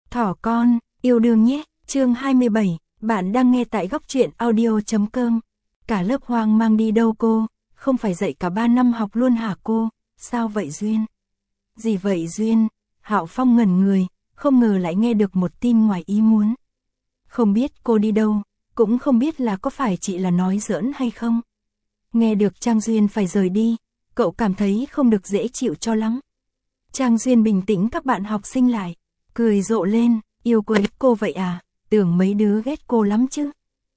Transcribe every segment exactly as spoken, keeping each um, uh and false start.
Thỏ con, yêu đương nhé, chương hai mươi bảy, bạn đang nghe tại góc truyện audio chấm com. Cả lớp hoang mang đi đâu cô, không phải dạy cả ba năm học luôn hả cô, sao vậy Duyên? Gì vậy Duyên? Hạo Phong ngẩn người, không ngờ lại nghe được một tin ngoài ý muốn. Không biết cô đi đâu, cũng không biết là có phải chị là nói giỡn hay không. Nghe được Trang Duyên phải rời đi, cậu cảm thấy không được dễ chịu cho lắm. Trang Duyên bình tĩnh các bạn học sinh lại, cười rộ lên, yêu quấy cô vậy à, tưởng mấy đứa ghét cô lắm chứ.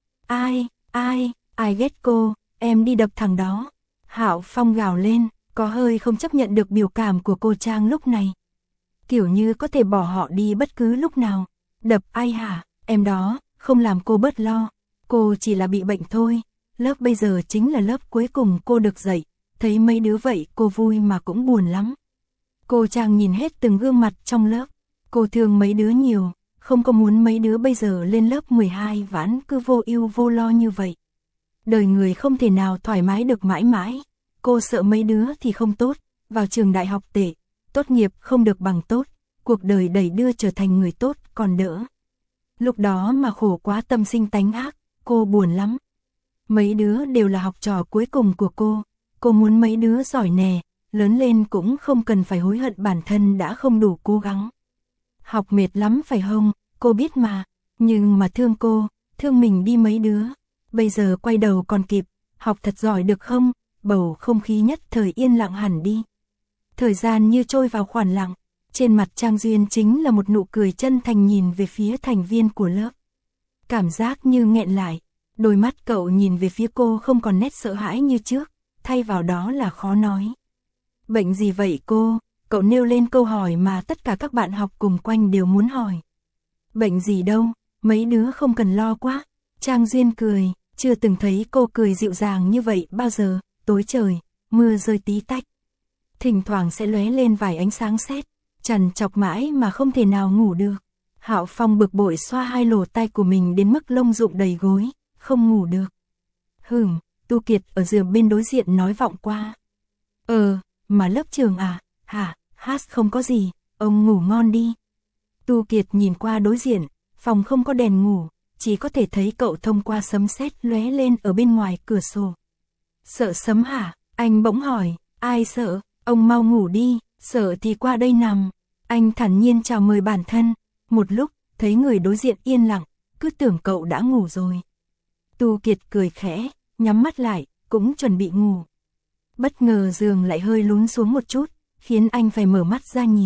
Ai, ai, ai ghét cô, em đi đập thằng đó. Hạo Phong gào lên, có hơi không chấp nhận được biểu cảm của cô Trang lúc này. Kiểu như có thể bỏ họ đi bất cứ lúc nào. Đập ai hả, em đó, không làm cô bớt lo. Cô chỉ là bị bệnh thôi, lớp bây giờ chính là lớp cuối cùng cô được dạy. Thấy mấy đứa vậy cô vui mà cũng buồn lắm. Cô Trang nhìn hết từng gương mặt trong lớp. Cô thương mấy đứa nhiều, không có muốn mấy đứa bây giờ lên lớp mười hai vãn cứ vô ưu vô lo như vậy. Đời người không thể nào thoải mái được mãi mãi. Cô sợ mấy đứa thì không tốt, vào trường đại học tệ, tốt nghiệp không được bằng tốt, cuộc đời đẩy đưa trở thành người tốt còn đỡ. Lúc đó mà khổ quá tâm sinh tánh ác, cô buồn lắm. Mấy đứa đều là học trò cuối cùng của cô, cô muốn mấy đứa giỏi nè, lớn lên cũng không cần phải hối hận bản thân đã không đủ cố gắng. Học mệt lắm phải không, cô biết mà, nhưng mà thương cô, thương mình đi mấy đứa. Bây giờ quay đầu còn kịp, học thật giỏi được không? Bầu không khí nhất thời yên lặng hẳn đi. Thời gian như trôi vào khoảng lặng, trên mặt Trang Duyên chính là một nụ cười chân thành nhìn về phía thành viên của lớp. Cảm giác như nghẹn lại, đôi mắt cậu nhìn về phía cô không còn nét sợ hãi như trước, thay vào đó là khó nói. Bệnh gì vậy cô? Cậu nêu lên câu hỏi mà tất cả các bạn học cùng quanh đều muốn hỏi. Bệnh gì đâu, mấy đứa không cần lo quá. Trang Duyên cười, chưa từng thấy cô cười dịu dàng như vậy bao giờ. Tối trời, mưa rơi tí tách. Thỉnh thoảng sẽ lóe lên vài ánh sáng sét, trằn trọc mãi mà không thể nào ngủ được. Hạo Phong bực bội xoa hai lỗ tai của mình đến mức lông rụng đầy gối, không ngủ được. Hửm, Tu Kiệt ở giường bên đối diện nói vọng qua. Ờ, mà lớp trường à, hả, hát không có gì, ông ngủ ngon đi. Tu Kiệt nhìn qua đối diện, phòng không có đèn ngủ, chỉ có thể thấy cậu thông qua sấm sét lóe lên ở bên ngoài cửa sổ. Sợ sấm hả? Anh bỗng hỏi, ai sợ? Ông mau ngủ đi, sợ thì qua đây nằm. Anh thản nhiên chào mời bản thân, một lúc, thấy người đối diện yên lặng, cứ tưởng cậu đã ngủ rồi. Tu Kiệt cười khẽ, nhắm mắt lại, cũng chuẩn bị ngủ. Bất ngờ giường lại hơi lún xuống một chút, khiến anh phải mở mắt ra nhìn.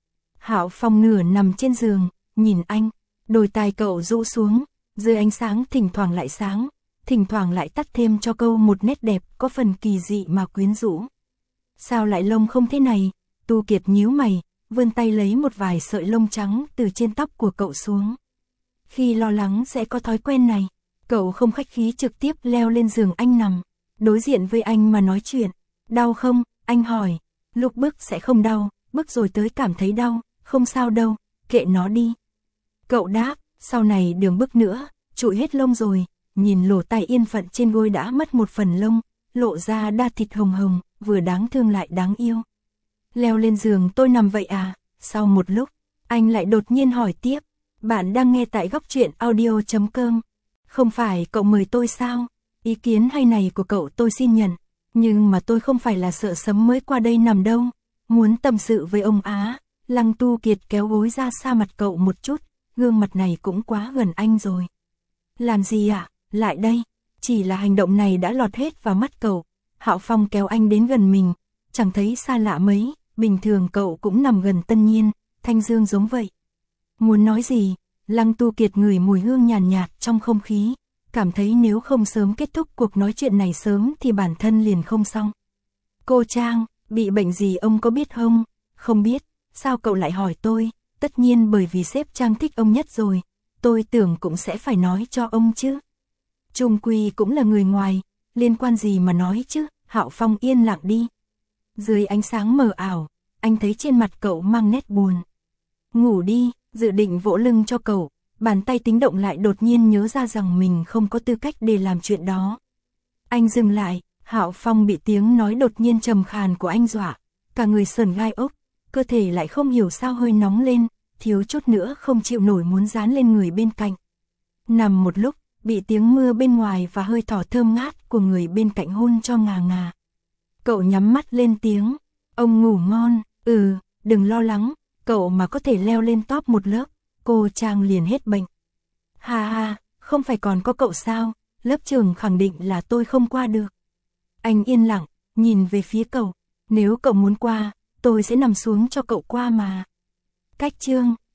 Hạo Phong nửa nằm trên giường, nhìn anh, đôi tai cậu rũ xuống, dưới ánh sáng thỉnh thoảng lại sáng, thỉnh thoảng lại tắt thêm cho câu một nét đẹp có phần kỳ dị mà quyến rũ. Sao lại lông không thế này? Tu Kiệt nhíu mày, vươn tay lấy một vài sợi lông trắng từ trên tóc của cậu xuống. Khi lo lắng sẽ có thói quen này, cậu không khách khí trực tiếp leo lên giường anh nằm, đối diện với anh mà nói chuyện. Đau không? Anh hỏi. Lúc bức sẽ không đau, bức rồi tới cảm thấy đau, không sao đâu, kệ nó đi. Cậu đáp, sau này đừng bức nữa, trụi hết lông rồi. Nhìn lỗ tai yên phận trên gối đã mất một phần lông, lộ ra đa thịt hồng hồng, vừa đáng thương lại đáng yêu. Leo lên giường tôi nằm vậy à? Sau một lúc, anh lại đột nhiên hỏi tiếp, bạn đang nghe tại góc truyện audio chấm com. Không phải cậu mời tôi sao? Ý kiến hay này của cậu tôi xin nhận, nhưng mà tôi không phải là sợ sấm mới qua đây nằm đâu. Muốn tâm sự với ông Á. Lăng Tu Kiệt kéo gối ra xa mặt cậu một chút, gương mặt này cũng quá gần anh rồi. Làm gì ạ? À? Lại đây. Chỉ là hành động này đã lọt hết vào mắt cậu. Hạo Phong kéo anh đến gần mình, chẳng thấy xa lạ mấy, bình thường cậu cũng nằm gần Tân Nhiên, Thanh Dương giống vậy. Muốn nói gì? Lăng Tu Kiệt ngửi mùi hương nhàn nhạt, nhạt trong không khí, cảm thấy nếu không sớm kết thúc cuộc nói chuyện này sớm thì bản thân liền không xong. Cô Trang, bị bệnh gì ông có biết không? Không biết, sao cậu lại hỏi tôi? Tất nhiên bởi vì sếp Trang thích ông nhất rồi, tôi tưởng cũng sẽ phải nói cho ông chứ. Chung quy cũng là người ngoài, liên quan gì mà nói chứ? Hạo Phong yên lặng đi. Dưới ánh sáng mờ ảo, anh thấy trên mặt cậu mang nét buồn. Ngủ đi, dự định vỗ lưng cho cậu, bàn tay tính động lại đột nhiên nhớ ra rằng mình không có tư cách để làm chuyện đó. Anh dừng lại, Hạo Phong bị tiếng nói đột nhiên trầm khàn của anh dọa, cả người sờn gai ốc, cơ thể lại không hiểu sao hơi nóng lên, thiếu chút nữa không chịu nổi muốn dán lên người bên cạnh. Nằm một lúc, bị tiếng mưa bên ngoài và hơi thở thơm ngát của người bên cạnh hôn cho ngà ngà. Cậu nhắm mắt lên tiếng, ông ngủ ngon, ừ, đừng lo lắng, cậu mà có thể leo lên top một lớp, cô Trang liền hết bệnh. Ha ha, không phải còn có cậu sao, lớp trưởng khẳng định là tôi không qua được. Anh yên lặng, nhìn về phía cậu, nếu cậu muốn qua, tôi sẽ nằm xuống cho cậu qua mà. Cách chương,